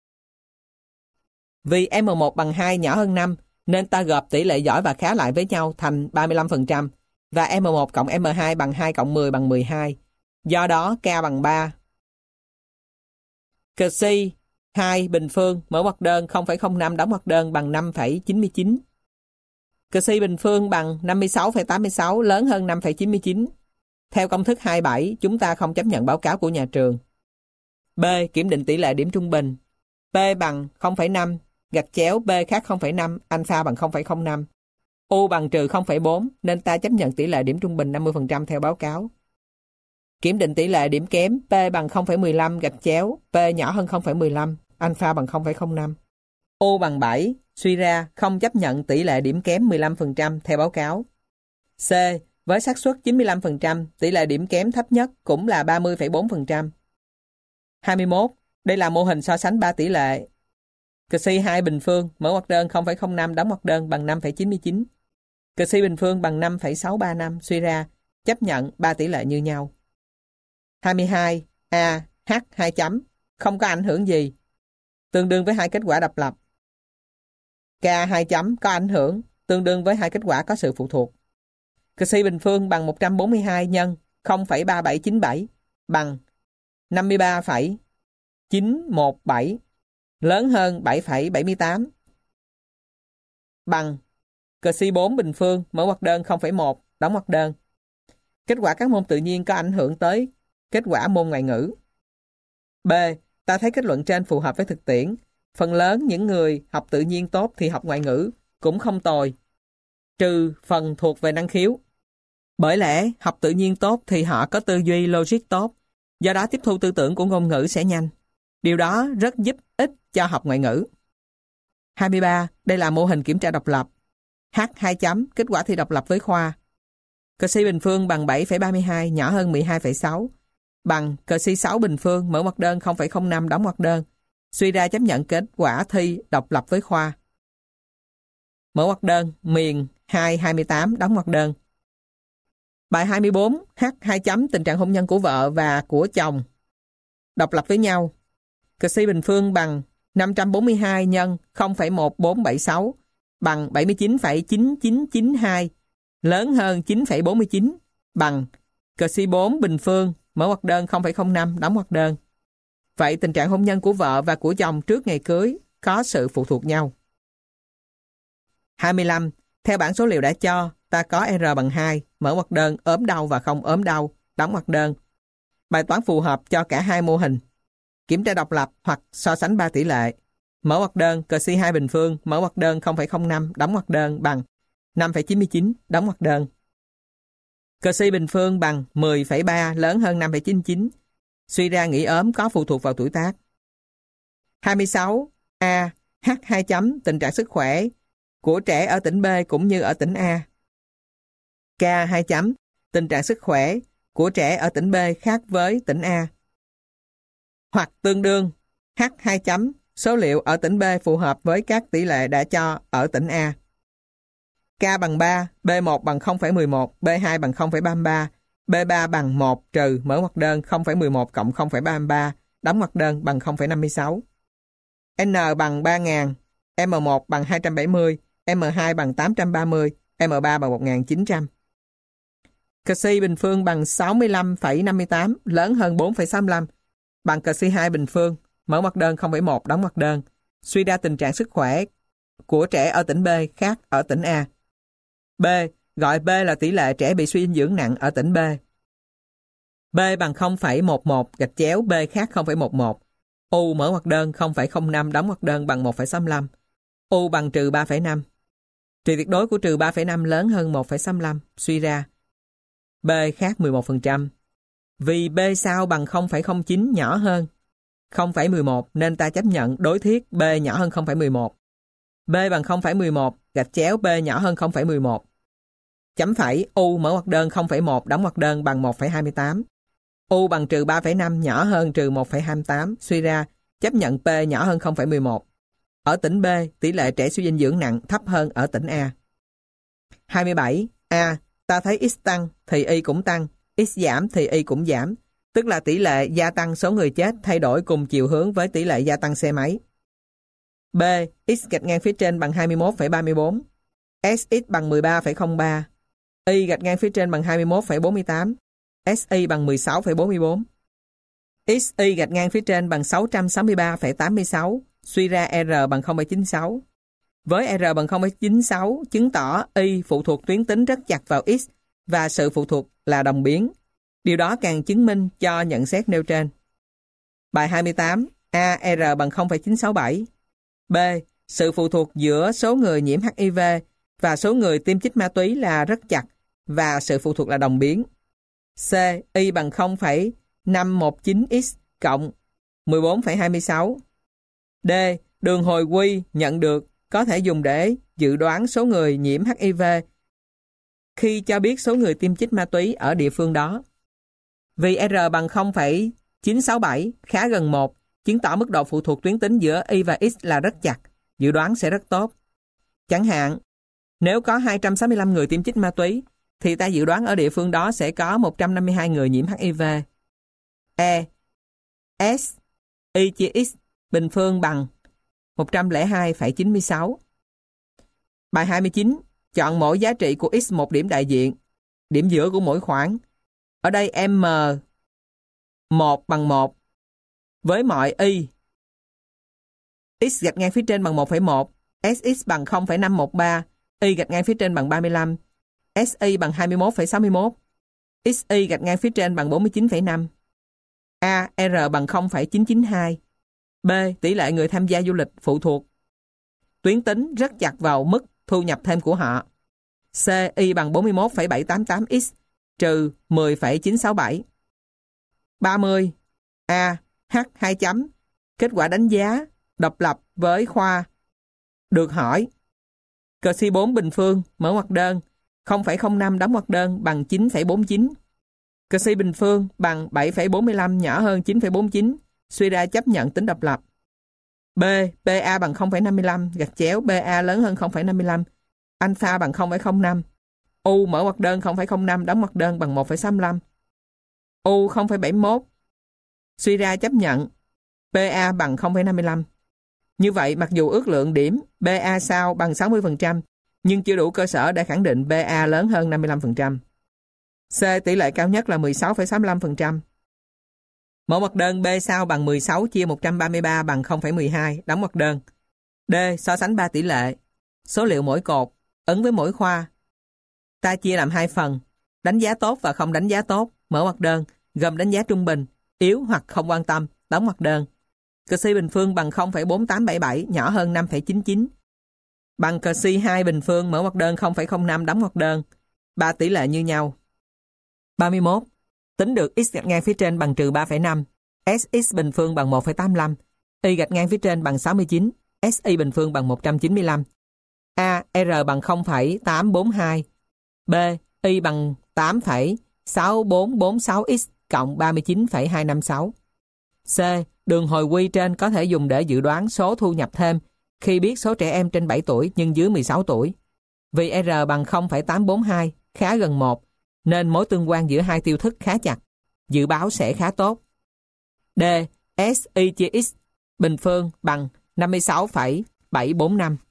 Vì M1 bằng 2 nhỏ hơn 5, nên ta gộp tỷ lệ giỏi và khá lại với nhau thành 35%, và M1 cộng M2 bằng 2 cộng 10 bằng 12. Do đó K bằng 3. CSI 2 bình phương mở ngoặc đơn 0,05 đóng ngoặc đơn bằng 5,99. CSI bình phương bằng 56,86 lớn hơn 5,99. Theo công thức 27, chúng ta không chấp nhận báo cáo của nhà trường. B. Kiểm định tỷ lệ điểm trung bình. P bằng 0,5, gạch chéo P khác 0,5, alpha bằng 0,05. U bằng trừ 0,4, nên ta chấp nhận tỷ lệ điểm trung bình 50% theo báo cáo. Kiểm định tỷ lệ điểm kém. P bằng 0,15, gạch chéo P nhỏ hơn 0,15, alpha bằng 0,05. U bằng 7, suy ra không chấp nhận tỷ lệ điểm kém 15% theo báo cáo. C. Với xác suất 95%, tỷ lệ điểm kém thấp nhất cũng là 30,4%. 21. Đây là mô hình so sánh 3 tỷ lệ. CSI 2 bình phương, mở ngoặc đơn 0,05 đóng ngoặc đơn bằng 5,99. CSI bình phương bằng 5,635, suy ra chấp nhận 3 tỷ lệ như nhau. 22. A, H 2 chấm, không có ảnh hưởng gì, tương đương với hai kết quả độc lập. K 2 chấm có ảnh hưởng, tương đương với hai kết quả có sự phụ thuộc. CSI bình phương bằng 142 nhân 0,3797 bằng 53,917, lớn hơn 7,78. Bằng CSI 4 bình phương, mở ngoặc đơn 0,1, đóng ngoặc đơn. Kết quả các môn tự nhiên có ảnh hưởng tới kết quả môn ngoại ngữ. B. Ta thấy kết luận trên phù hợp với thực tiễn. Phần lớn những người học tự nhiên tốt thì học ngoại ngữ cũng không tồi, trừ phần thuộc về năng khiếu. Bởi lẽ học tự nhiên tốt thì họ có tư duy logic tốt, do đó tiếp thu tư tưởng của ngôn ngữ sẽ nhanh. Điều đó rất giúp ích cho học ngoại ngữ. 23. Đây là mô hình kiểm tra độc lập. H 2 chấm, kết quả thi độc lập với khoa. CSI bình phương bằng 7,32, nhỏ hơn 12,6. bằng CSI6 bình phương, mở ngoặc đơn 0,05 đóng ngoặc đơn. Suy ra chấp nhận kết quả thi độc lập với khoa. Mở ngoặc đơn miền 228 đóng ngoặc đơn. Bài 24, H 2 chấm tình trạng hôn nhân của vợ và của chồng độc lập với nhau. CSI bình phương bằng 542 nhân 0,1476 bằng 79,9992 lớn hơn 9,49 bằng CSI 4 bình phương, mở ngoặc đơn 0,05 đóng ngoặc đơn. Vậy tình trạng hôn nhân của vợ và của chồng trước ngày cưới có sự phụ thuộc nhau. 25. Theo bảng số liệu đã cho, ta có R bằng 2, mở ngoặc đơn ốm đau và không ốm đau, đóng ngoặc đơn. Bài toán phù hợp cho cả hai mô hình. Kiểm tra độc lập hoặc so sánh 3 tỷ lệ. Mở ngoặc đơn CSI 2 bình phương, mở ngoặc đơn 0,05 đóng ngoặc đơn bằng 5,99 đóng ngoặc đơn. CSI bình phương bằng 10,3 lớn hơn 5,99. Suy ra nghỉ ốm có phụ thuộc vào tuổi tác. 26. A. H 2 chấm tình trạng sức khỏe của trẻ ở tỉnh B cũng như ở tỉnh A. K 2 chấm tình trạng sức khỏe của trẻ ở tỉnh B khác với tỉnh A. Hoặc tương đương H 2 chấm số liệu ở tỉnh B phù hợp với các tỷ lệ đã cho ở tỉnh A. K bằng 3, B1 bằng 0,11, B2 bằng 0,33, B3 bằng 1 trừ mở ngoặc đơn 0,11 cộng 0,33 đóng ngoặc đơn bằng 0,56. N bằng 3.000, M1 bằng 270, M2 bằng 830, M3 bằng 1.900. CSI bình phương bằng 65,58 lớn hơn 4,65 bằng CSI 2 bình phương, mở ngoặc đơn 0,1 đóng ngoặc đơn. Suy ra tình trạng sức khỏe của trẻ ở tỉnh B khác ở tỉnh A. B. Gọi B là tỷ lệ trẻ bị suy dinh dưỡng nặng ở tỉnh B. B bằng 0,11 gạch chéo B khác 0,11. U mở ngoặc đơn 0,05 đóng ngoặc đơn bằng 1,65. U bằng trừ 3,5. Trị tuyệt đối của trừ 3,5 lớn hơn 1,65. Suy ra B khác 11%. Vì B sau bằng 0,09 nhỏ hơn 0,11 nên ta chấp nhận đối thiết B nhỏ hơn 0,11. B bằng 0,11 gạch chéo B nhỏ hơn 0,11. Chấm phẩy U mở ngoặc đơn 0,1 đóng ngoặc đơn bằng 1,28. U bằng trừ 3,5 nhỏ hơn trừ 1,28. Suy ra chấp nhận P nhỏ hơn 0,11. Ở tỉnh B, tỷ lệ trẻ suy dinh dưỡng nặng thấp hơn ở tỉnh A. 27. A. Ta thấy X tăng thì Y cũng tăng, X giảm thì Y cũng giảm, tức là tỷ lệ gia tăng số người chết thay đổi cùng chiều hướng với tỷ lệ gia tăng xe máy. B. X gạch ngang phía trên bằng 21,34, SX bằng 13,03, Y gạch ngang phía trên bằng 21,48, SY bằng 16,44. XY gạch ngang phía trên bằng 663,86, suy ra R bằng 0,96. Với R bằng 0,96 chứng tỏ Y phụ thuộc tuyến tính rất chặt vào X và sự phụ thuộc là đồng biến. Điều đó càng chứng minh cho nhận xét nêu trên. Bài 28. A. R bằng 0,967. B. Sự phụ thuộc giữa số người nhiễm HIV và số người tiêm chích ma túy là rất chặt và sự phụ thuộc là đồng biến. C. Y bằng 0,519x cộng 14,26. D. Đường hồi quy nhận được có thể dùng để dự đoán số người nhiễm HIV khi cho biết số người tiêm chích ma túy ở địa phương đó. Vì R bằng 0,967 khá gần 1, chứng tỏ mức độ phụ thuộc tuyến tính giữa Y và X là rất chặt, dự đoán sẽ rất tốt. Chẳng hạn, nếu có 265 người tiêm chích ma túy, thì ta dự đoán ở địa phương đó sẽ có 152 người nhiễm HIV. E. S. Y chia X bình phương bằng 102,96. Bài 29. Chọn mỗi giá trị của X một điểm đại diện, điểm giữa của mỗi khoảng. Ở đây M1 bằng 1 với mọi Y. X gạch ngang phía trên bằng 1,1, SX bằng 0,513, Y gạch ngang phía trên bằng 35, SY bằng 21,61, XY gạch ngang phía trên bằng 49,5. A. R bằng 0,992. B. Tỷ lệ người tham gia du lịch phụ thuộc tuyến tính rất chặt vào mức thu nhập thêm của họ. C. Y bằng 41,788x trừ 10,967. 30. A. H 2 chấm kết quả đánh giá độc lập với khoa. Được hỏi CSI 4 bình phương mở ngoặc đơn 0,05 đóng ngoặc đơn bằng 9,49. Csi bình phương bằng 7,45 nhỏ hơn 9,49. Suy ra chấp nhận tính độc lập. B. PA bằng 0,55 gạch chéo BA lớn hơn 0,55. Alpha bằng 0,05. U mở ngoặc đơn 0,05 đóng ngoặc đơn bằng 1,65. U 0,71. Suy ra chấp nhận PA bằng 0,55. Như vậy, mặc dù ước lượng điểm BA sau bằng 60%, nhưng chưa đủ cơ sở để khẳng định BA lớn hơn 55%. C. Tỷ lệ cao nhất là 16,65%. Mẫu ngoặc đơn B sau bằng 16 chia 133 bằng 0,12, đóng ngoặc đơn. D. So sánh 3 tỷ lệ. Số liệu mỗi cột, ứng với mỗi khoa. Ta chia làm 2 phần, đánh giá tốt và không đánh giá tốt, mở ngoặc đơn, gồm đánh giá trung bình, yếu hoặc không quan tâm, đóng ngoặc đơn. Csi bình phương bằng 0,4877 nhỏ hơn 5,99. Bằng Csi 2 bình phương mở ngoặc đơn 0,05 đóng ngoặc đơn. 3 tỷ lệ như nhau. 31. Tính được x gạch ngang phía trên bằng trừ 3,5. Sx bình phương bằng 1,85. Y gạch ngang phía trên bằng 69. Si bình phương bằng 195. A. R bằng 0,842. B. Y bằng 8,6446x cộng 39,256. C. Đường hồi quy trên có thể dùng để dự đoán số thu nhập thêm khi biết số trẻ em trên 7 tuổi nhưng dưới 16 tuổi. Vì R bằng 0,842 khá gần 1, nên mối tương quan giữa hai tiêu thức khá chặt. Dự báo sẽ khá tốt. D. Si chia x bình phương bằng 56,745.